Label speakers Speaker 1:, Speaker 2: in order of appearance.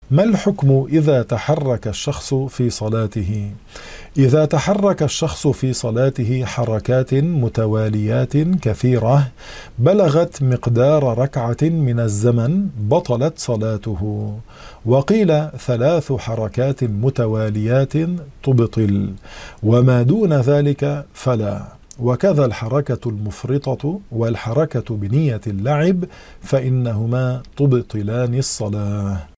Speaker 1: ما الحكم إذا تحرك الشخص في صلاته؟ إذا تحرك الشخص في صلاته حركات متواليات كثيرة بلغت مقدار ركعة من الزمن بطلت صلاته، وقيل 3 حركات متواليات تبطل، وما دون ذلك فلا. وكذا الحركة المفرطة والحركة بنية اللعب فإنهما تبطلان الصلاة.